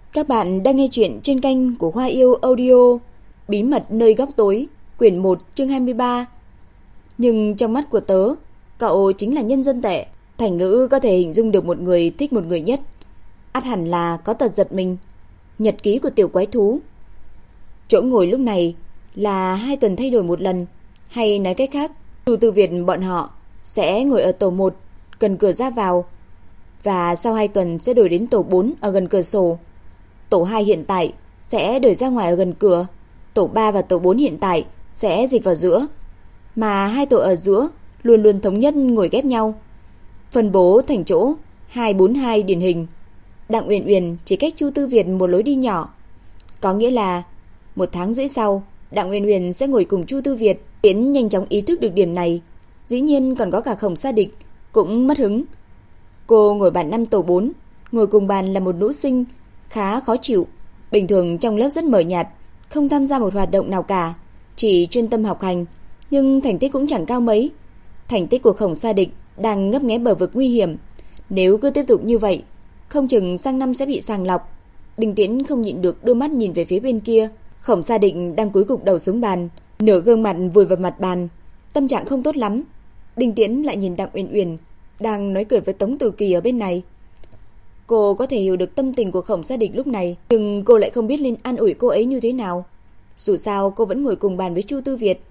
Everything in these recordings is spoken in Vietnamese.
Các bạn đang nghe chuyện trên kênh của Hoa Yêu Audio, Bí mật nơi góc tối, quyển 1 chương 23. Nhưng trong mắt của tớ, cậu chính là nhân dân tệ. Thành ngữ có thể hình dung được một người thích một người nhất, ắt hẳn là có tật giật mình. Nhật ký của tiểu quái thú. Chỗ ngồi lúc này là 2 tuần thay đổi một lần, hay nói cách khác, Chu Tư Việt bọn họ sẽ ngồi ở tổ 1 gần cửa ra vào, và sau 2 tuần sẽ đổi đến tổ 4 ở gần cửa sổ. Tổ 2 hiện tại sẽ đổi ra ngoài ở gần cửa. Tổ 3 và tổ 4 hiện tại sẽ dịch vào giữa. Mà 2 tổ ở giữa luôn luôn thống nhất ngồi ghép nhau, phân bố thành chỗ 242 điển hình. Đặng Uyển Uyển chỉ cách Chu Tư Việt một lối đi nhỏ. Có nghĩa là 1 tháng rưỡi sau, Đặng Uyển Uyển sẽ ngồi cùng Chu Tư Việt. Tiến nhanh chóng ý thức được điểm này. Dĩ nhiên còn có cả Khổng Sa Địch cũng mất hứng. Cô ngồi bàn 5 tổ 4, ngồi cùng bàn là một nữ sinh khá khó chịu. Bình thường trong lớp rất mờ nhạt, không tham gia một hoạt động nào cả, chỉ chuyên tâm học hành, nhưng thành tích cũng chẳng cao mấy. Thành tích của Khổng Sa Địch đang ngấp nghé bờ vực nguy hiểm. Nếu cứ tiếp tục như vậy, không chừng sang năm sẽ bị sàng lọc. Đinh Tiễn không nhịn được đưa mắt nhìn về phía bên kia. Khổng Sa Địch đang cúi gục đầu xuống bàn, nửa gương mặt vùi vào mặt bàn, tâm trạng không tốt lắm. Đinh Tiễn lại nhìn Đặng Uyển Uyển đang nói cười với Tống Từ Kỳ ở bên này. Cô có thể hiểu được tâm tình của Khổng Sa Địch lúc này, nhưng cô lại không biết nên an ủi cô ấy như thế nào. Dù sao cô vẫn ngồi cùng bàn với Chu Tư Việt.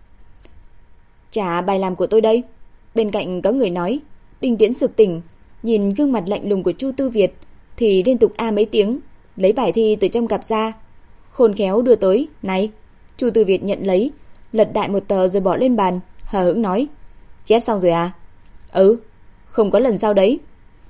Trả bài làm của tôi đây. Bên cạnh có người nói. Đinh Tiễn sực tỉnh, nhìn gương mặt lạnh lùng của Chu Tư Việt thì liên tục a mấy tiếng, lấy bài thi từ trong cặp ra, khôn khéo đưa tới. Này. Chu Tư Việt nhận lấy, lật đại một tờ rồi bỏ lên bàn, hờ hững nói. Chép xong rồi à? Ừ, không có lần sau đấy.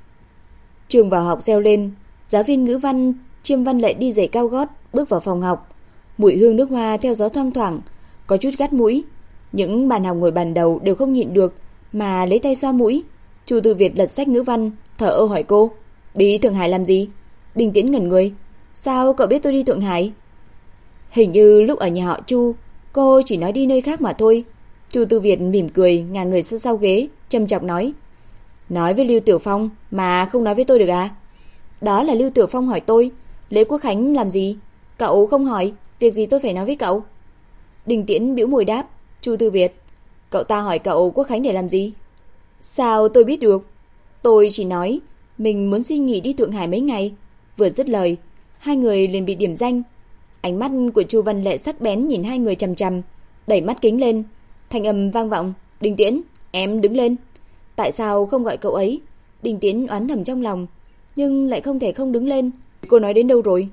Trường vào học reo lên. Giáo viên ngữ văn Chiêm Văn Lệ đi giày cao gót bước vào phòng học. Mùi hương nước hoa theo gió thoang thoảng, có chút gắt mũi. Những bạn học ngồi bàn đầu đều không nhịn được mà lấy tay xoa mũi. Chu Tư Việt lật sách ngữ văn, thở ơ hỏi cô. Đi Thượng Hải làm gì? Đinh Tiễn ngẩn người. Sao cậu biết tôi đi Thượng Hải? Hình như lúc ở nhà họ Chu, cô chỉ nói đi nơi khác mà thôi. Chu Tư Việt mỉm cười, ngả người sang sau ghế, châm chọc nói. Nói với Lưu Tiểu Phong mà không nói với tôi được à? Đó là Lưu Tiểu Phong hỏi tôi lễ Quốc khánh làm gì, cậu không hỏi, việc gì tôi phải nói với cậu? Đinh Tiễn bĩu môi đáp. Chu Tư Việt, cậu ta hỏi cậu Quốc khánh để làm gì? Sao tôi biết được? Tôi chỉ nói mình muốn xin nghỉ đi Thượng Hải mấy ngày. Vừa dứt lời, hai người liền bị điểm danh. Ánh mắt của Chu Văn Lệ sắc bén nhìn hai người chằm chằm, đẩy mắt kính lên, thanh âm vang vọng. Đinh Tiễn, em đứng lên. Tại sao không gọi cậu ấy? Đinh Tiễn oán thầm trong lòng, nhưng lại không thể không đứng lên. Cô nói đến đâu rồi?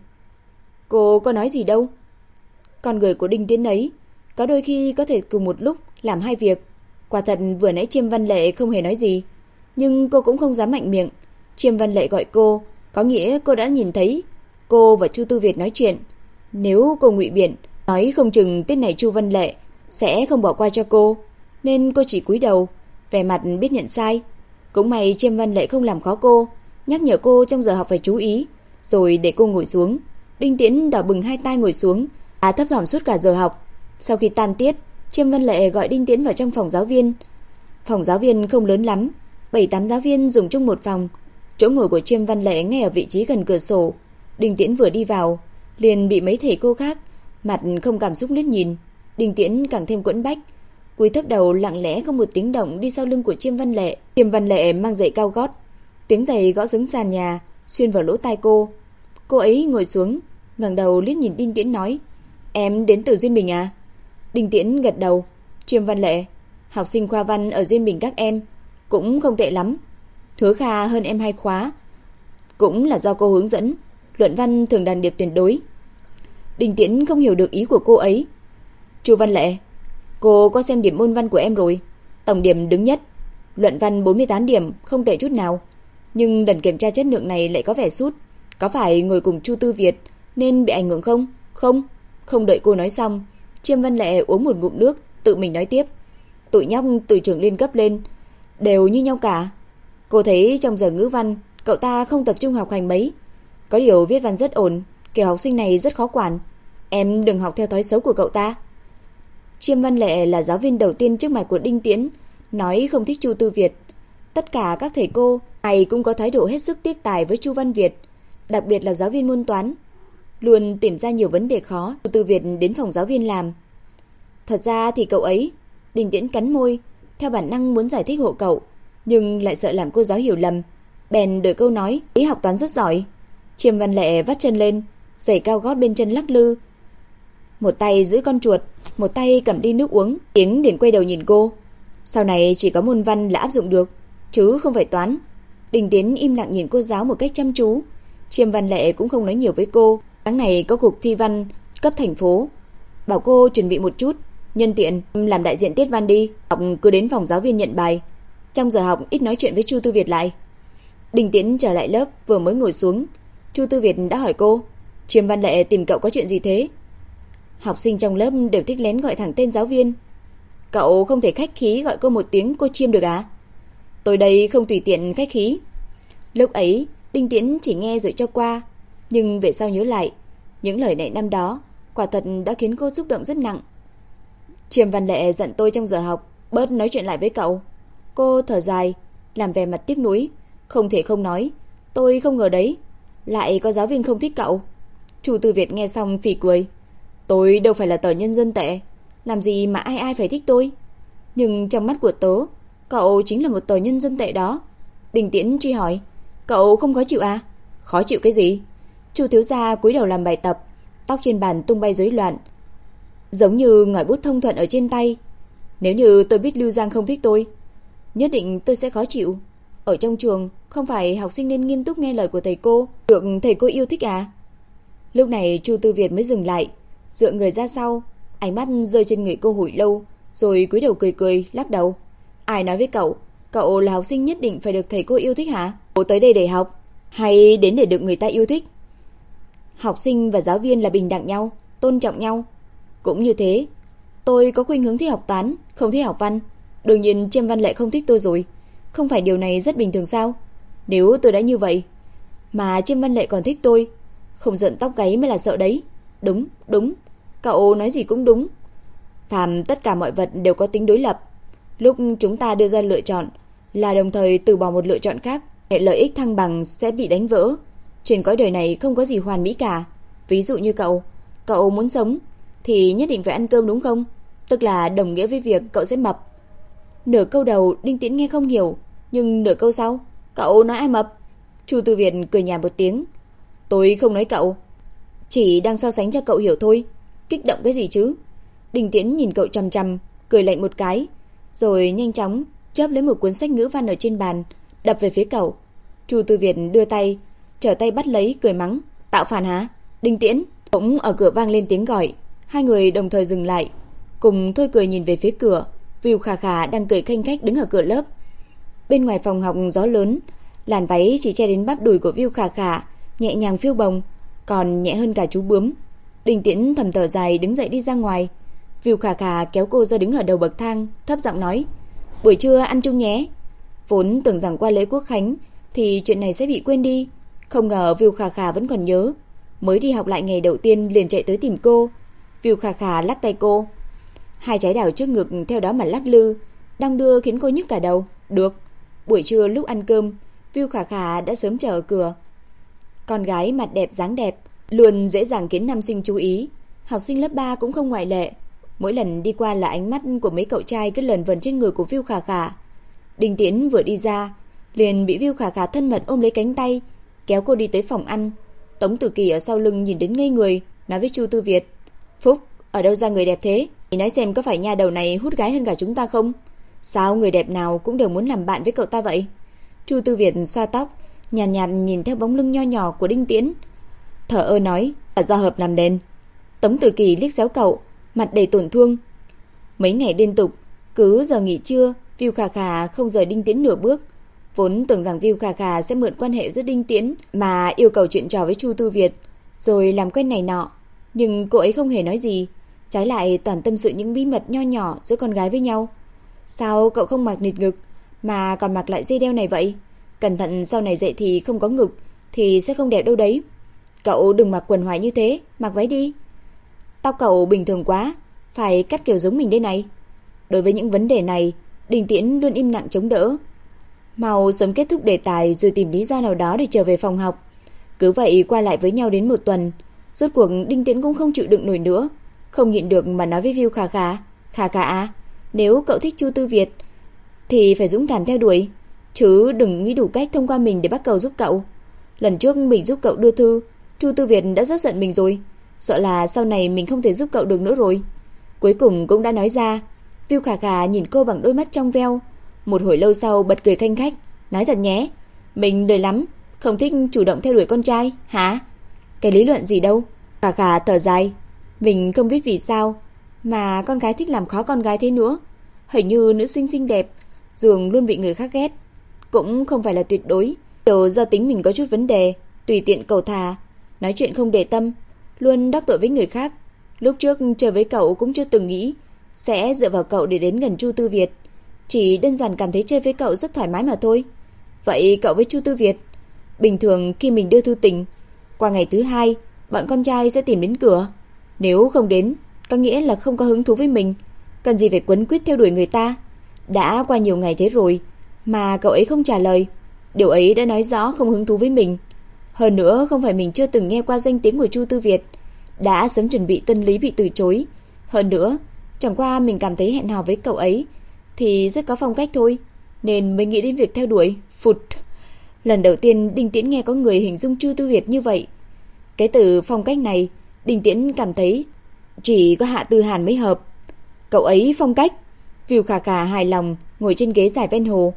Cô có nói gì đâu. Con người của Đinh Tiễn ấy có đôi khi có thể cùng một lúc làm hai việc. Quả thật vừa nãy Chiêm Văn Lệ không hề nói gì, nhưng cô cũng không dám mạnh miệng. Chiêm Văn Lệ gọi cô, có nghĩa cô đã nhìn thấy cô và Chu Tư Việt nói chuyện. Nếu cô ngụy biện, nói không chừng tên này Chu Văn Lệ sẽ không bỏ qua cho cô, nên cô chỉ cúi đầu, vẻ mặt biết nhận sai. Cũng may Chiêm Văn Lệ không làm khó cô, nhắc nhở cô trong giờ học phải chú ý, rồi để cô ngồi xuống. Đinh Tiễn đỏ bừng hai tai ngồi xuống, thấp thỏm suốt cả giờ học. Sau khi tan tiết, Chiêm Văn Lệ gọi Đinh Tiễn vào trong phòng giáo viên. Phòng giáo viên không lớn lắm, 7-8 giáo viên dùng chung một phòng. Chỗ ngồi của Chiêm Văn Lệ ngay ở vị trí gần cửa sổ. Đinh Tiễn vừa đi vào liền bị mấy thầy cô khác mặt không cảm xúc liếc nhìn. Đinh Tiễn càng thêm quẫn bách, cúi thấp đầu lặng lẽ không một tiếng động đi sau lưng của Chiêm Văn Lệ. Chiêm Văn Lệ mang giày cao gót, tiếng giày gõ xuống sàn nhà xuyên vào lỗ tai cô. Cô ấy ngồi xuống, ngẩng đầu liếc nhìn Đinh Tiễn nói. Em đến từ Duyên Bình à? Đinh Tiễn gật đầu. Chiêm Văn Lệ, học sinh khoa văn ở Duyên Bình các em cũng không tệ lắm, Hứa Kha hơn em 2 khóa, cũng là do cô hướng dẫn, luận văn thường đạt điểm tuyệt đối. Đinh Tiễn không hiểu được ý của cô ấy. Chu Văn Lệ, cô có xem điểm môn văn của em rồi, tổng điểm đứng nhất, luận văn 48 điểm, không tệ chút nào. Nhưng lần kiểm tra chất lượng này lại có vẻ sút. Có phải ngồi cùng Chu Tư Việt nên bị ảnh hưởng không? Không đợi cô nói xong, Chiêm Văn Lệ uống một ngụm nước, tự mình nói tiếp. Tụi nhóc từ trường liên cấp lên đều như nhau cả. Cô thấy trong giờ ngữ văn cậu ta không tập trung học hành mấy, có điều viết văn rất ổn, kiểu học sinh này rất khó quản. Em đừng học theo thói xấu của cậu ta. Chiêm Văn Lệ là giáo viên đầu tiên trước mặt của Đinh Tiễn nói không thích Chu Tư Việt. Tất cả các thầy cô ai cũng có thái độ hết sức tiếc tài với Chu Văn Việt, đặc biệt là giáo viên môn toán. luôn tìm ra nhiều vấn đề khó. Chu Tư Việt đến phòng giáo viên làm. Thật ra thì cậu ấy, Đinh Tiễn cắn môi, theo bản năng muốn giải thích hộ cậu, nhưng lại sợ làm cô giáo hiểu lầm, bèn đổi câu nói, ý học toán rất giỏi. Chiêm Văn Lệ vắt chân lên, giày cao gót bên chân lắc lư, một tay giữ con chuột, một tay cầm đi nước uống. Tiếng liền quay đầu nhìn cô. Sau này chỉ có môn văn là áp dụng được, chứ không phải toán. Đinh Tiễn im lặng nhìn cô giáo một cách chăm chú. Chiêm Văn Lệ cũng không nói nhiều với cô. Tháng này có cuộc thi văn cấp thành phố, bảo cô chuẩn bị một chút, nhân tiện làm đại diện tiết văn đi. Học cứ đến phòng giáo viên nhận bài, trong giờ học ít nói chuyện với Chu Tư Việt lại. Đinh Tiễn trở lại lớp, vừa mới ngồi xuống, Chu Tư Việt đã hỏi cô, Chiêm Văn Lệ tìm cậu có chuyện gì thế? Học sinh trong lớp đều thích lén gọi thẳng tên giáo viên. Cậu không thể khách khí gọi cô một tiếng cô Chiêm được à? Tôi đây không tùy tiện khách khí. Lúc ấy Đinh Tiễn chỉ nghe rồi cho qua, nhưng về sau nhớ lại, những lời này năm đó quả thật đã khiến cô xúc động rất nặng. Chiêm Văn Lệ giận tôi trong giờ học, bớt nói chuyện lại với cậu. Cô thở dài, làm vẻ mặt tiếc nuối. Không thể không nói, tôi không ngờ đấy, lại có giáo viên không thích cậu. Chu Tư Việt nghe xong phì cười. Tôi đâu phải là tờ Nhân Dân tệ, làm gì mà ai ai phải thích tôi. Nhưng trong mắt của tớ, cậu chính là một tờ Nhân Dân tệ đó. Đinh Tiễn truy hỏi, cậu không khó chịu à? Khó chịu cái gì? Chu thiếu gia cúi đầu làm bài tập, tóc trên bàn tung bay rối loạn, giống như ngòi bút thông thuận ở trên tay. Nếu như tôi biết Lưu Giang không thích tôi, nhất định tôi sẽ khó chịu. Ở trong trường, không phải học sinh nên nghiêm túc nghe lời của thầy cô, được thầy cô yêu thích à? Lúc này Chu Tư Việt mới dừng lại, dựa người ra sau, ánh mắt rơi trên người cô hồi lâu, rồi cúi đầu cười cười, lắc đầu. Ai nói với cậu, cậu là học sinh nhất định phải được thầy cô yêu thích hả? Cậu tới đây để học, hay đến để được người ta yêu thích? Học sinh và giáo viên là bình đẳng nhau, tôn trọng nhau. Cũng như thế, tôi có khuynh hướng thích học toán, không thích học văn. Đương nhiên Chiêm Văn Lệ không thích tôi rồi. Không phải điều này rất bình thường sao? Nếu tôi đã như vậy mà Chiêm Văn Lệ còn thích tôi, không giận tóc gáy mới là sợ đấy. Đúng, đúng, cậu nói gì cũng đúng. Phàm tất cả mọi vật đều có tính đối lập. Lúc chúng ta đưa ra lựa chọn là đồng thời từ bỏ một lựa chọn khác, hệ lợi ích thăng bằng sẽ bị đánh vỡ. Trên cõi đời này không có gì hoàn mỹ cả. Ví dụ như cậu muốn sống thì nhất định phải ăn cơm đúng không? Tức là đồng nghĩa với việc cậu sẽ mập. Nửa câu đầu Đinh Tiễn nghe không hiểu, nhưng nửa câu sau, cậu nói ai mập? Chu Tư Việt cười nhạt một tiếng. Tôi không nói cậu, chỉ đang so sánh cho cậu hiểu thôi. Kích động cái gì chứ? Đinh Tiễn nhìn cậu chằm chằm, cười lạnh một cái, rồi nhanh chóng chớp lấy một cuốn sách ngữ văn ở trên bàn, đập về phía cậu. Chu Tư Việt đưa tay, trở tay bắt lấy, cười mắng. Tạo phản hả? Đinh Tiễn. Cũng ở cửa vang lên tiếng gọi. Hai người đồng thời dừng lại, cùng thôi cười nhìn về phía cửa. Viu Khả Khả đang cười khanh khách đứng ở cửa lớp. Bên ngoài phòng học gió lớn, làn váy chỉ che đến bắp đùi của Viu Khả Khả nhẹ nhàng phiêu bồng, còn nhẹ hơn cả chú bướm. Đinh Tiễn thầm thở dài đứng dậy đi ra ngoài. Viu Khả Khả kéo cô ra đứng ở đầu bậc thang, thấp giọng nói, buổi trưa ăn chung nhé. Vốn tưởng rằng qua lễ Quốc khánh thì chuyện này sẽ bị quên đi, không ngờ Viu Khả Khả vẫn còn nhớ. Mới đi học lại ngày đầu tiên liền chạy tới tìm cô. Viu Khả Khả lắc tay cô, hai trái đào trước ngực theo đó mà lắc lư, đong đưa khiến cô nhức cả đầu. Được. Buổi trưa lúc ăn cơm, Viu Khả Khả đã sớm chờ ở cửa. Con gái mặt đẹp dáng đẹp luôn dễ dàng khiến nam sinh chú ý, học sinh lớp 3 cũng không ngoại lệ. Mỗi lần đi qua là ánh mắt của mấy cậu trai cứ lờn vờn trên người của Viu Khả Khả. Đinh Tiễn vừa đi ra, liền bị Viu Khả Khả thân mật ôm lấy cánh tay, kéo cô đi tới phòng ăn. Tống Tử Kỳ ở sau lưng nhìn đến ngây người, nói với Chu Tư Việt, Phúc, ở đâu ra người đẹp thế? Nói xem có phải nha đầu này hút gái hơn cả chúng ta không? Sao người đẹp nào cũng đều muốn làm bạn với cậu ta vậy? Chu Tư Việt xoa tóc, nhàn nhạt nhìn theo bóng lưng nho nhỏ của Đinh Tiễn, thở ơ nói, là do hợp làm đền. Tống Tử Kỳ liếc xéo cậu, mặt đầy tổn thương. Mấy ngày liên tục, cứ giờ nghỉ trưa, Viu Khả Khả không rời Đinh Tiễn nửa bước. Vốn tưởng rằng Viu Khả Khả sẽ mượn quan hệ giữa Đinh Tiễn mà yêu cầu chuyện trò với Chu Tư Việt, rồi làm quen này nọ, nhưng cô ấy không hề nói gì, trái lại toàn tâm sự những bí mật nho nhỏ giữa con gái với nhau. Sao cậu không mặc nịt ngực mà còn mặc lại dây đeo này vậy? Cẩn thận sau này dậy thì không có ngực thì sẽ không đẹp đâu đấy. Cậu đừng mặc quần hoài như thế, mặc váy đi. Tóc cậu bình thường quá, phải cắt kiểu giống mình đây này. Đối với những vấn đề này, Đinh Tiễn luôn im lặng chống đỡ. Mau sớm kết thúc đề tài rồi tìm lý do nào đó để trở về phòng học. Cứ vậy qua lại với nhau đến một tuần, Rốt cuộc Đinh Tiễn cũng không chịu đựng nổi nữa, không nhịn được mà nói với Viu Khả Khả, "Khả Khả à, nếu cậu thích Chu Tư Việt thì phải dũng cảm theo đuổi, chứ đừng nghĩ đủ cách thông qua mình để bắt cầu giúp cậu. Lần trước mình giúp cậu đưa thư, Chu Tư Việt đã rất giận mình rồi, sợ là sau này mình không thể giúp cậu được nữa rồi." Cuối cùng cũng đã nói ra. Viu Khả Khả nhìn cô bằng đôi mắt trong veo, một hồi lâu sau bật cười khanh khách, "Nói thật nhé, mình lười lắm, không thích chủ động theo đuổi con trai, hả? Cái lý luận gì đâu." Khả Khả thở dài, mình không biết vì sao mà con gái thích làm khó con gái thế nữa. Hình như nữ sinh xinh đẹp dường luôn bị người khác ghét, cũng không phải là tuyệt đối, đều do tính mình có chút vấn đề, tùy tiện cầu thả, nói chuyện không để tâm, luôn đắc tội với người khác. Lúc trước chơi với cậu cũng chưa từng nghĩ sẽ dựa vào cậu để đến gần Chu Tư Việt, chỉ đơn giản cảm thấy chơi với cậu rất thoải mái mà thôi. Vậy cậu với Chu Tư Việt, bình thường khi mình đưa thư tình, qua ngày thứ hai bọn con trai sẽ tìm đến cửa, nếu không đến có nghĩa là không có hứng thú với mình, cần gì phải quấn quýt theo đuổi người ta. Đã qua nhiều ngày thế rồi mà cậu ấy không trả lời, điều ấy đã nói rõ không hứng thú với mình. Hơn nữa không phải mình chưa từng nghe qua danh tiếng của Chu Tư Việt, đã sớm chuẩn bị tâm lý bị từ chối. Hơn nữa chẳng qua mình cảm thấy hẹn hò với cậu ấy thì rất có phong cách thôi, nên mới nghĩ đến việc theo đuổi. Phụt. Lần đầu tiên Đinh Tiễn nghe có người hình dung Chu Tư Việt như vậy. Cái từ phong cách này Đinh Tiễn cảm thấy chỉ có Hạ Tư Hàn mới hợp. Cậu ấy phong cách? Viu Khả Khả hài lòng ngồi trên ghế dài ven hồ,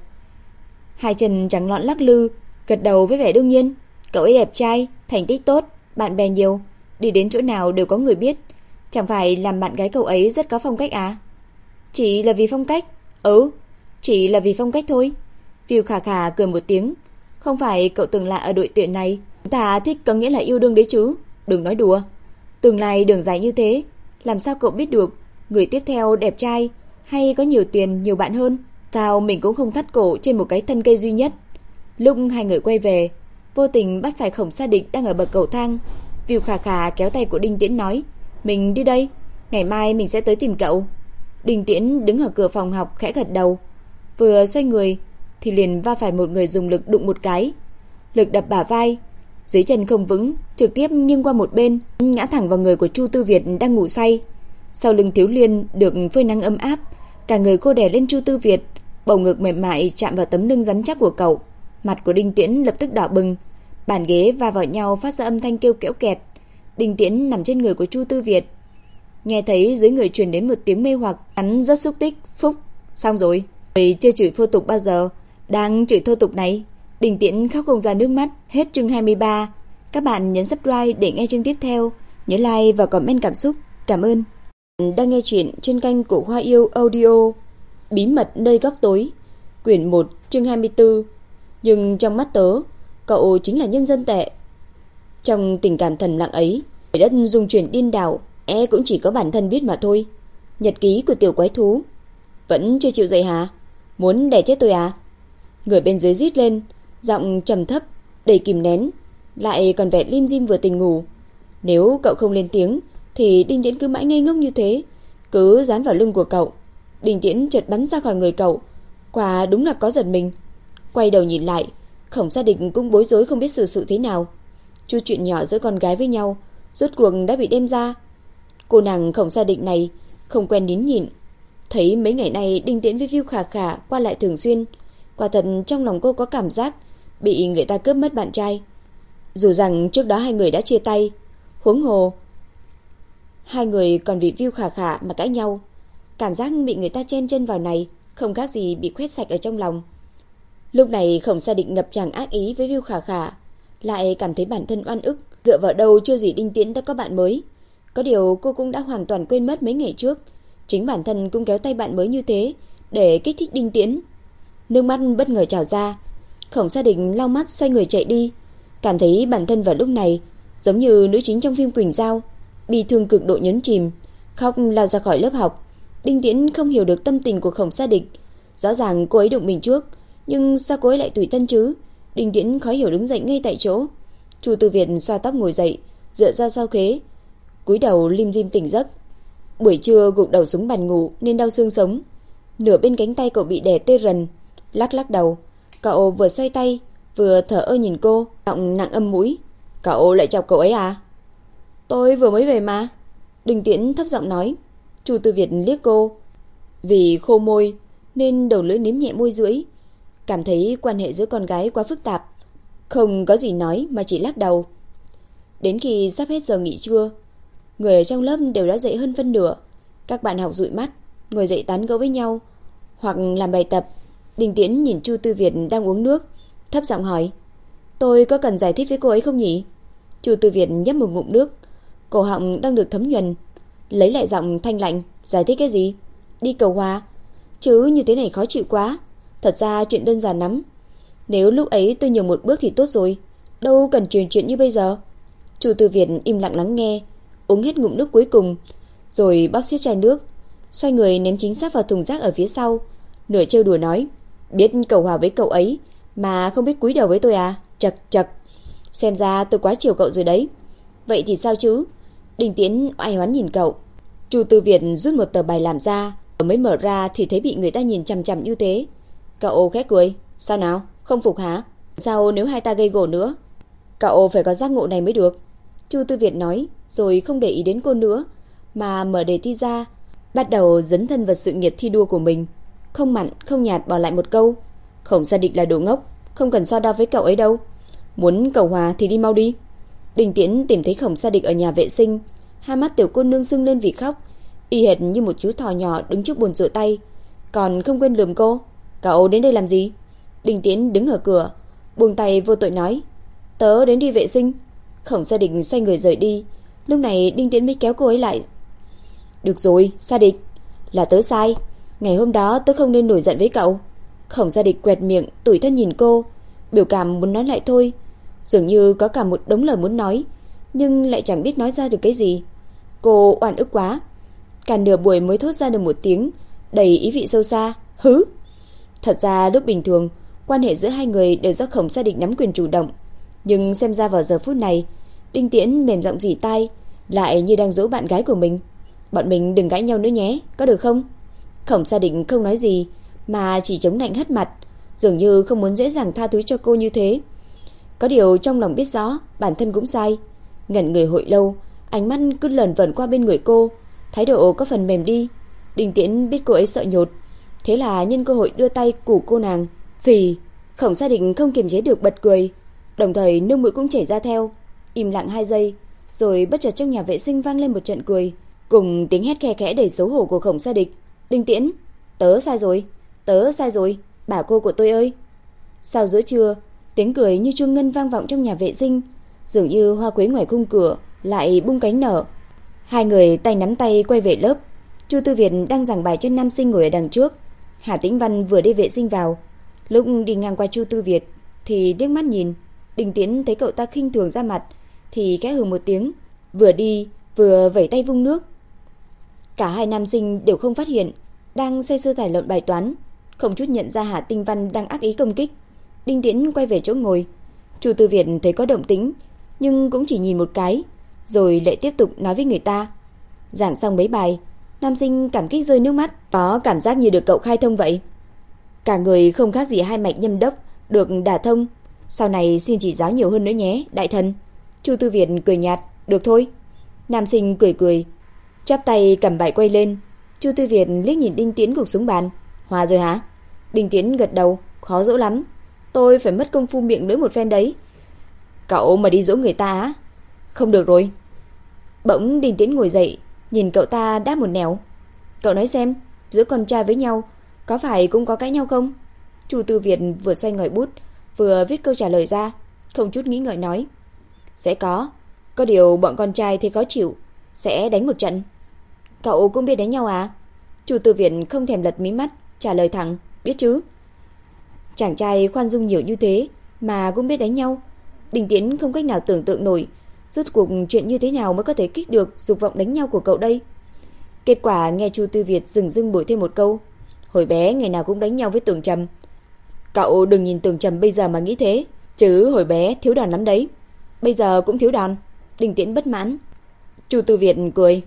hai chân trắng nõn lắc lư, gật đầu với vẻ đương nhiên. Cậu ấy đẹp trai, thành tích tốt, bạn bè nhiều, đi đến chỗ nào đều có người biết. Chẳng phải làm bạn gái cậu ấy rất có phong cách à? Chỉ là vì phong cách? Ừ, chỉ là vì phong cách thôi. Viu Khả Khả cười một tiếng. Không phải cậu từng là ở đội tuyển này, ta thích có nghĩa là yêu đương đấy chứ, đừng nói đùa. Tương lai đường dài như thế, làm sao cậu biết được người tiếp theo đẹp trai hay có nhiều tiền, nhiều bạn hơn? Sao mình cũng không thắt cổ trên một cái thân cây duy nhất? Lúc hai người quay về, vô tình bắt phải Khổng Sa Địch đang ở bậc cầu thang. Viu Khả Khả kéo tay của Đinh Tiễn nói, mình đi đây, ngày mai mình sẽ tới tìm cậu. Đinh Tiễn đứng ở cửa phòng học khẽ gật đầu, vừa xoay người thì liền va phải một người dùng lực đụng một cái, lực đập bả vai, dưới chân không vững, trực tiếp nghiêng qua một bên, ngã thẳng vào người của Chu Tư Việt đang ngủ say. Sau lưng Thiếu Liên được phơi nắng ấm áp, cả người cô đè lên Chu Tư Việt, bầu ngực mềm mại chạm vào tấm lưng rắn chắc của cậu. Mặt của Đinh Tiễn lập tức đỏ bừng, bàn ghế va vào nhau phát ra âm thanh kêu kéo kẹt. Đinh Tiễn nằm trên người của Chu Tư Việt, nghe thấy dưới người truyền đến một tiếng mê hoặc, hắn rất xúc tích. Phúc, xong rồi, mày chưa chửi thô tục bao giờ, đang chửi thô tục này. Đinh Tiễn khóc không ra nước mắt. Hết chương 23. Các bạn nhấn subscribe để nghe chương tiếp theo, nhớ like và comment cảm xúc. Cảm ơn. Đang nghe chuyện trên kênh của Hoa Yêu Audio. Bí mật nơi góc tối, quyển 1, chương 24. Nhưng trong mắt tớ, cậu chính là nhân dân tệ. Trong tình cảm thầm lặng ấy, trời đất dung chuyển điên đảo, cũng chỉ có bản thân biết mà thôi. Nhật ký của tiểu quái thú. Vẫn chưa chịu dậy hả? Muốn đè chết tôi à? Người bên dưới rít lên, giọng trầm thấp, đầy kìm nén, lại còn vẻ lim dim vừa tỉnh ngủ. Nếu cậu không lên tiếng thì Đinh Tiễn cứ mãi ngây ngốc như thế, cứ dán vào lưng của cậu. Đinh Tiễn chợt bắn ra khỏi người cậu, quả đúng là có giật mình. Quay đầu nhìn lại, Khổng Sa Địch cũng bối rối không biết xử sự thế nào. Chút chuyện nhỏ giữa con gái với nhau rốt cuộc đã bị đem ra. Cô nàng Khổng Sa Địch này không quen nín nhịn. Thấy mấy ngày nay Đinh Tiễn với Viu Khả Khả qua lại thường xuyên, quả thật trong lòng cô có cảm giác bị người ta cướp mất bạn trai. Dù rằng trước đó hai người đã chia tay, huống hồ hai người còn vì Viu Khả Khả mà cãi nhau. Cảm giác bị người ta chen chân vào này không khác gì bị quét sạch ở trong lòng. Lúc này Khổng Sa Định ngập tràn ác ý với Viu Khả Khả, lại cảm thấy bản thân oan ức. Dựa vào đâu chưa gì Đinh Tiễn đã có bạn mới. Có điều cô cũng đã hoàn toàn quên mất mấy ngày trước chính bản thân cũng kéo tay bạn mới như thế để kích thích Đinh Tiễn. Nước mắt bất ngờ trào ra, Khổng Sa Định lau mắt xoay người chạy đi, cảm thấy bản thân vào lúc này giống như nữ chính trong phim Quỳnh Giao, bi thương cực độ nhấn chìm, khóc lao ra khỏi lớp học. Đinh Tiễn không hiểu được tâm tình của Khổng Sa Địch. Rõ ràng cô ấy đụng mình trước, nhưng sao cô ấy lại tủi thân chứ? Đinh Tiễn khó hiểu đứng dậy ngay tại chỗ. Chu Tư Việt xoa tóc ngồi dậy, dựa ra sau ghế, cúi đầu lim dim tỉnh giấc. Buổi trưa gục đầu xuống bàn ngủ nên đau xương sống, nửa bên cánh tay cậu bị đè tê rần. Lắc lắc đầu, cậu vừa xoay tay vừa thở ơ nhìn cô, giọng nặng âm mũi. Cậu lại chọc cậu ấy à? Tôi vừa mới về mà. Đinh Tiễn thấp giọng nói. Chu Tư Việt liếc cô. Vì khô môi nên đầu lưỡi nếm nhẹ môi dưới, cảm thấy quan hệ giữa con gái quá phức tạp, không có gì nói mà chỉ lắc đầu. Đến khi sắp hết giờ nghỉ trưa, người ở trong lớp đều đã dậy hơn phân nửa. Các bạn học dụi mắt, ngồi dậy tán gẫu với nhau hoặc làm bài tập. Đinh Tiễn nhìn Chu Tư Việt đang uống nước, thấp giọng hỏi: Tôi có cần giải thích với cô ấy không nhỉ? Chu Tư Việt nhấp một ngụm nước, cổ họng đang được thấm nhuần, lấy lại giọng thanh lạnh: Giải thích cái gì? Đi cầu hòa. Chứ như thế này khó chịu quá. Thật ra chuyện đơn giản lắm. Nếu lúc ấy tôi nhường một bước thì tốt rồi, đâu cần truyền chuyện như bây giờ. Chu Tư Việt im lặng lắng nghe, uống hết ngụm nước cuối cùng, rồi bóp xiết chai nước, xoay người ném chính xác vào thùng rác ở phía sau, nửa trêu đùa nói: Biết cầu hòa với cậu ấy mà không biết cúi đầu với tôi à? Chậc chậc, xem ra tôi quá chiều cậu rồi đấy. Vậy thì sao chứ? Đinh Tiễn oai oán nhìn cậu. Chu Tư Việt rút một tờ bài làm ra, mới mở ra thì thấy bị người ta nhìn chằm chằm như thế. Cậu khẽ cười: Sao nào, không phục hả? Sao nếu hai ta gây gổ nữa? Cậu phải có giác ngộ này mới được. Chu Tư Việt nói, rồi không để ý đến cô nữa, mà mở đề thi ra, bắt đầu dấn thân vào sự nghiệp thi đua của mình. Không mặn không nhạt bỏ lại một câu: Khổng Gia Địch là đồ ngốc, không cần so đo với cậu ấy đâu. Muốn cầu hòa thì đi mau đi. Đinh Tiễn tìm thấy Khổng Gia Địch ở nhà vệ sinh, hai mắt tiểu cô nương sưng lên vì khóc, y hệt như một chú thỏ nhỏ đứng trước bồn rửa tay, còn không quên lườm cô: Cậu đến đây làm gì? Đinh Tiễn đứng ở cửa, buông tay vô tội nói: Tớ đến đi vệ sinh. Khổng Gia Địch xoay người rời đi. Lúc này Đinh Tiễn mới kéo cô ấy lại. Được rồi, Gia Địch, là tớ sai. Ngày hôm đó tớ không nên nổi giận với cậu. Khổng Gia Địch quẹt miệng, tủi thân nhìn cô, biểu cảm muốn nói lại thôi, dường như có cả một đống lời muốn nói, nhưng lại chẳng biết nói ra được cái gì. Cô oan ức quá, cả nửa buổi mới thốt ra được một tiếng đầy ý vị sâu xa: Hứ. Thật ra lúc bình thường, quan hệ giữa hai người đều do Khổng Gia Địch nắm quyền chủ động, nhưng xem ra vào giờ phút này, Đinh Tiễn mềm giọng rỉ tai, lại như đang dỗ bạn gái của mình: Bọn mình đừng cãi nhau nữa nhé, có được không? Khổng Gia Địch không nói gì, mà chỉ chống nạnh hất mặt, dường như không muốn dễ dàng tha thứ cho cô như thế. Có điều trong lòng biết rõ bản thân cũng sai. Ngẩn người hồi lâu, ánh mắt cứ lờn vẩn qua bên người cô, thái độ có phần mềm đi. Đinh Tiễn biết cô ấy sợ nhột, thế là nhân cơ hội đưa tay củ cô nàng. Phì. Khổng Gia Địch không kiềm chế được bật cười, đồng thời nước mũi cũng chảy ra theo. Im lặng 2 giây, rồi bất chợt trong nhà vệ sinh vang lên một trận cười, cùng tiếng hét khe khẽ đầy xấu hổ của Khổng Gia Địch: Đinh Tiễn, tớ sai rồi, tớ sai rồi, bà cô của tôi ơi. Sau giữa trưa, tiếng cười như chuông ngân vang vọng trong nhà vệ sinh, dường như hoa quế ngoài khung cửa lại bung cánh nở. Hai người tay nắm tay quay về lớp. Chu Tư Việt đang giảng bài cho nam sinh ngồi ở đằng trước. Hà Tĩnh Văn vừa đi vệ sinh vào, lúc đi ngang qua Chu Tư Việt thì liếc mắt nhìn. Đinh Tiễn thấy cậu ta khinh thường ra mặt thì khẽ hừ một tiếng, vừa đi vừa vẩy tay vung nước. Cả hai nam sinh đều không phát hiện, đang say sưa thảo luận bài toán, không chút nhận ra Hà Tĩnh Văn đang ác ý công kích. Đinh Tiễn quay về chỗ ngồi. Chu Tư Việt thấy có động tĩnh, nhưng cũng chỉ nhìn một cái, rồi lại tiếp tục nói với người ta. Giảng xong mấy bài, nam sinh cảm kích rơi nước mắt, có cảm giác như được cậu khai thông vậy. Cả người không khác gì hai mạch nhâm đốc được đả thông. Sau này xin chỉ giáo nhiều hơn nữa nhé, đại thần. Chu Tư Việt cười nhạt: Được thôi. Nam sinh cười cười, chắp tay cầm bài quay lên. Chu Tư Việt liếc nhìn Đinh Tiễn gục xuống bàn: Hòa rồi hả? Đinh Tiễn gật đầu: Khó dỗ lắm, tôi phải mất công phu miệng lưỡi một phen đấy. Cậu mà đi dỗ người ta á? Không được rồi. Bỗng Đinh Tiễn ngồi dậy, nhìn cậu ta đáp một nẻo: Cậu nói xem, giữa con trai với nhau có phải cũng có cãi nhau không? Chu Tư Việt vừa xoay ngòi bút, vừa viết câu trả lời ra, không chút nghĩ ngợi nói: Sẽ có điều bọn con trai thấy khó chịu, sẽ đánh một trận. Cậu cũng biết đánh nhau à? Chu Tư Việt không thèm lật mí mắt, trả lời thẳng: Biết chứ. Chàng trai khoan dung nhiều như thế mà cũng biết đánh nhau. Đinh Tiễn không cách nào tưởng tượng nổi rốt cuộc chuyện như thế nào mới có thể kích được dục vọng đánh nhau của cậu đây. Kết quả nghe Chu Tư Việt dừng dưng bổ thêm một câu: Hồi bé ngày nào cũng đánh nhau với Tưởng Trầm. Cậu đừng nhìn Tưởng Trầm bây giờ mà nghĩ thế, chứ hồi bé thiếu đòn lắm đấy. Bây giờ cũng thiếu đòn. Đinh Tiễn bất mãn. Chu Tư Việt cười: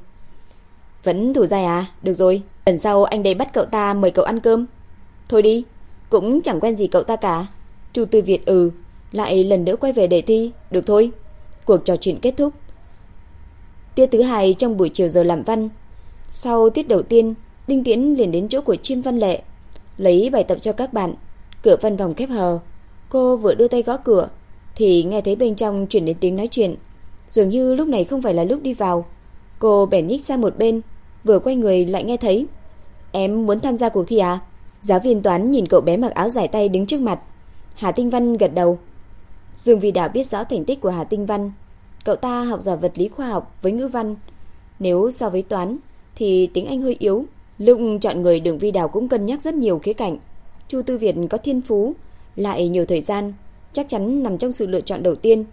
Vẫn thủ dai à? Được rồi, lần sau anh đây bắt cậu ta mời cậu ăn cơm. Thôi đi, cũng chẳng quen gì cậu ta cả. Chu Tư Việt lại lần nữa quay về đề thi. Được thôi. Cuộc trò chuyện kết thúc. Tiết thứ hai trong buổi chiều giờ làm văn. Sau tiết đầu tiên, Đinh Tiễn liền đến chỗ của Chiêm Văn Lệ, lấy bài tập cho các bạn. Cửa văn phòng khép hờ. Cô vừa đưa tay gõ cửa thì nghe thấy bên trong truyền đến tiếng nói chuyện. Dường như lúc này không phải là lúc đi vào. Cô bèn nhích sang một bên, vừa quay người lại nghe thấy: "Em muốn tham gia cuộc thi à?" Giáo viên toán nhìn cậu bé mặc áo dài tay đứng trước mặt. Hà Tinh Văn gật đầu. Dương Vi Đào biết rõ thành tích của Hà Tinh Văn. Cậu ta học giỏi vật lý khoa học với ngữ văn. Nếu so với toán thì tiếng Anh hơi yếu. Lúc chọn người, Đường Vi Đào cũng cân nhắc rất nhiều khía cạnh. Chu Tư Việt có thiên phú, lại nhiều thời gian, chắc chắn nằm trong sự lựa chọn đầu tiên.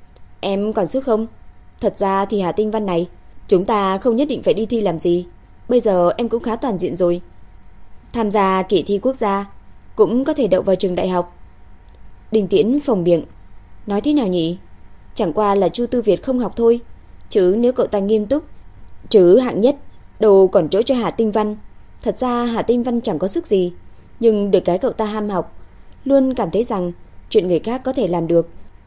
"Em còn sức không?" "Thật ra thì Hà Tinh Văn này, chúng ta không nhất định phải đi thi làm gì. Bây giờ em cũng khá toàn diện rồi. Tham gia kỳ thi quốc gia, cũng có thể đậu vào trường đại học." Đinh Tiễn phồng miệng. Nói thế nào nhỉ? Chẳng qua là Chu Tư Việt không học thôi. Chứ nếu cậu ta nghiêm túc, chứ hạng nhất, đâu còn chỗ cho Hà Tinh Văn. Thật ra Hà Tinh Văn chẳng có sức gì, nhưng được cái cậu ta ham học, luôn cảm thấy rằng chuyện người khác có thể làm được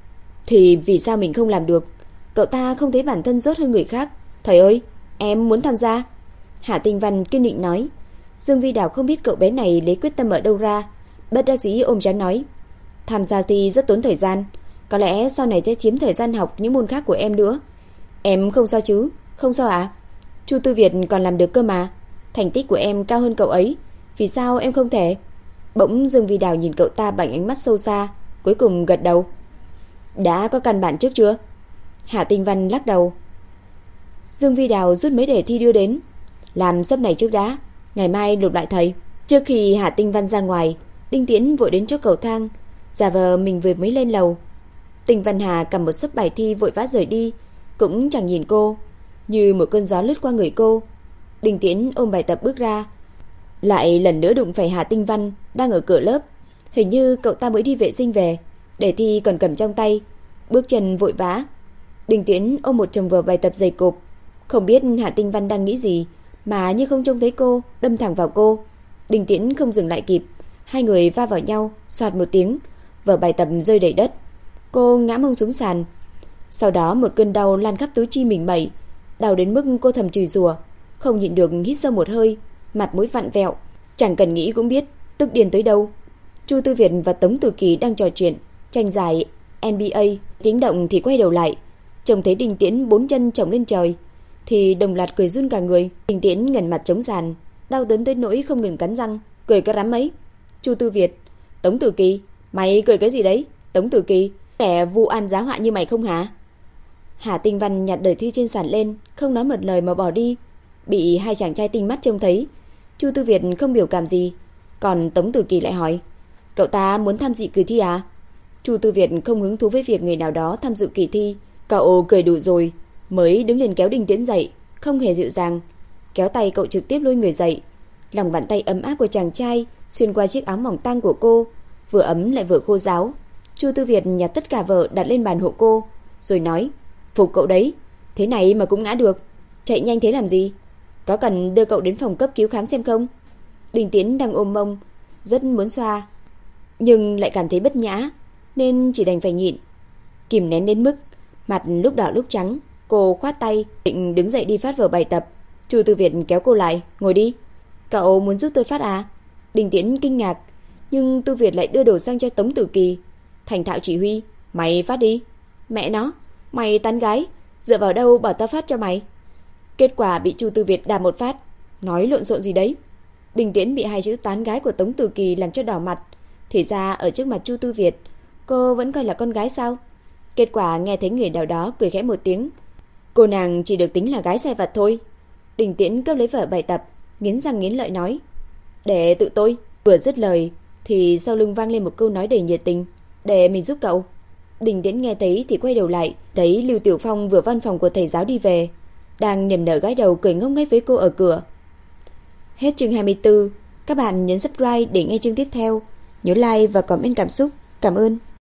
thì vì sao mình không làm được. Cậu ta không thấy bản thân dốt hơn người khác. "Thầy ơi, em muốn tham gia." Hà Tinh Văn kiên định nói. Dương Vi Đào không biết cậu bé này lấy quyết tâm ở đâu ra, bất đắc dĩ ôm chán nói: "Tham gia thi rất tốn thời gian, có lẽ sau này sẽ chiếm thời gian học những môn khác của em nữa." "Em không sao chứ?" "Không sao ạ. Chu Tư Việt còn làm được cơ mà. Thành tích của em cao hơn cậu ấy, vì sao em không thể?" Bỗng Dương Vi Đào nhìn cậu ta bằng ánh mắt sâu xa, cuối cùng gật đầu. "Đã có căn bản trước chưa?" Hà Tinh Văn lắc đầu. Dương Vi Đào rút mấy đề thi đưa đến. "Làm sấp này trước đã, ngày mai nộp lại thầy." Trước khi Hà Tinh Văn ra ngoài, Đinh Tiễn vội đến chỗ cầu thang, giả vờ mình vừa mới lên lầu. Tinh Văn Hà cầm một sấp bài thi vội vã rời đi, cũng chẳng nhìn cô, như một cơn gió lướt qua người cô. Đinh Tiễn ôm bài tập bước ra, lại lần nữa đụng phải Hà Tinh Văn đang ở cửa lớp. Hình như cậu ta mới đi vệ sinh về, đề thi còn cầm trong tay, bước chân vội vã. Đinh Tiễn ôm một chồng vở bài tập dày cộp, không biết Hà Tinh Văn đang nghĩ gì mà như không trông thấy cô, đâm thẳng vào cô. Đinh Tiễn không dừng lại kịp, hai người va vào nhau, xoạt một tiếng, vở bài tập rơi đầy đất. Cô ngã mông xuống sàn. Sau đó một cơn đau lan khắp tứ chi mình mẩy, đau đến mức cô thầm chửi rủa, không nhịn được hít sâu một hơi, mặt mũi vặn vẹo, chẳng cần nghĩ cũng biết tức điên tới đâu. Chu Tư Việt và Tống Tử Kỳ đang trò chuyện tranh giải NBA, tiếng động thì quay đầu lại, trông thấy Đinh Tiễn bốn chân chồng lên trời thì đồng loạt cười run cả người. Đinh Tiễn ngẩng mặt chống sàn, đau đớn tới nỗi không ngừng cắn răng. "Cười cái rắm ấy." Chu Tư Việt: "Tống Tử Kỳ, mày cười cái gì đấy? Tống Tử Kỳ, kẻ vu oan giá họa như mày không hả?" Hà Tinh Văn nhặt đời thi trên sàn lên, không nói một lời mà bỏ đi. Bị hai chàng trai tinh mắt trông thấy, Chu Tư Việt không biểu cảm gì, còn Tống Tử Kỳ lại hỏi: "Cậu ta muốn tham dự kỳ thi à?" Chu Tư Việt không hứng thú với việc người nào đó tham dự kỳ thi. Cậu cười đủ rồi, mới đứng lên kéo Đinh Tiễn dậy, không hề dịu dàng, kéo tay cậu trực tiếp lôi người dậy. Lòng bàn tay ấm áp của chàng trai xuyên qua chiếc áo mỏng tang của cô, vừa ấm lại vừa khô ráo. Chu Tư Việt nhặt tất cả vở đặt lên bàn hộ cô, rồi nói: "Phục cậu đấy, thế này mà cũng ngã được, chạy nhanh thế làm gì? Có cần đưa cậu đến phòng cấp cứu khám xem không?" Đinh Tiễn đang ôm mông, rất muốn xoa, nhưng lại cảm thấy bất nhã, nên chỉ đành phải nhịn, kìm nén đến mức mặt lúc đỏ lúc trắng. Cô khoát tay định đứng dậy đi phát vở bài tập. Chu Tư Việt kéo cô lại: "Ngồi đi." "Cậu muốn giúp tôi phát à?" Đinh Tiễn kinh ngạc, nhưng Tư Việt lại đưa đồ sang cho Tống Tử Kỳ, thành thạo chỉ huy: "Mày phát đi." "Mẹ nó, mày tán gái, dựa vào đâu bảo tao phát cho mày?" Kết quả bị Chu Tư Việt đạp một phát. "Nói lộn xộn gì đấy?" Đinh Tiễn bị hai chữ tán gái của Tống Tử Kỳ làm cho đỏ mặt. Thì ra ở trước mặt Chu Tư Việt, cô vẫn coi là con gái sao? Kết quả nghe thấy người nào đó cười khẽ một tiếng. Cô nàng chỉ được tính là gái sai vặt thôi. Đinh Tiễn cướp lấy vở bài tập, nghiến răng nghiến lợi nói: "Để tự tôi." Vừa dứt lời thì sau lưng vang lên một câu nói đầy nhiệt tình: "Để mình giúp cậu." Đinh Tiễn nghe thấy thì quay đầu lại, thấy Lưu Tiểu Phong vừa văn phòng của thầy giáo đi về, đang niềm nở gái đầu cười ngốc nghếch với cô ở cửa. Hết chương 24. Các bạn nhấn subscribe để nghe chương tiếp theo. Nhớ like và comment cảm xúc. Cảm ơn.